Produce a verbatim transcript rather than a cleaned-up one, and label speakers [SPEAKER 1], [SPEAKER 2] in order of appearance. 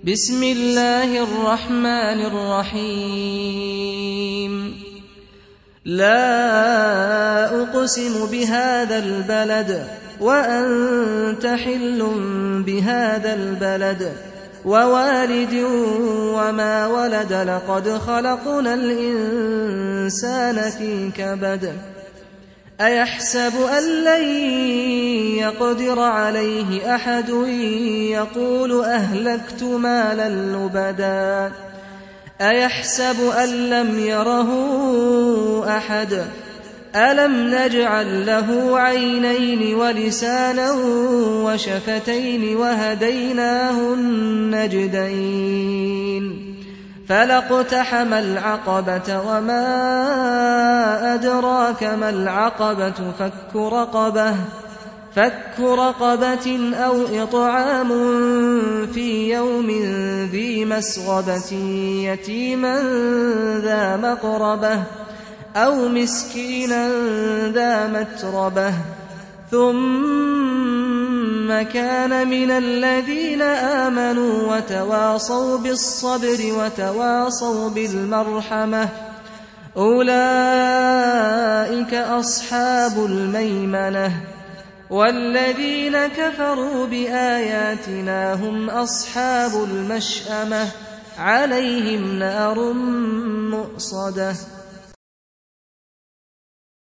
[SPEAKER 1] بسم الله الرحمن الرحيم لا أقسم بهذا البلد وأنت حل بهذا البلد ووالد وما ولد لقد خلقنا الإنسان في كبد أيحسب أن لن يقدر عليه أحد يقول أهلكت مالا لبدا أيحسب أن لم يره أحد ألم نجعل له عينين ولسانا وشفتين وهديناه النجدين فلاقتحم العقبة وما أدراك ما العقبة فك رقبة فك رقبة أو إطعام في يوم ذي مسغبة يتيما ذا مقربة أو مسكينا ذا متربة ثم كان من الذين آمنوا وتواصوا بالصبر وتواصوا بالمرحمة أولئك أصحاب الميمنة والذين كفروا بآياتنا هم أصحاب المشأمة عليهم نار مؤصدة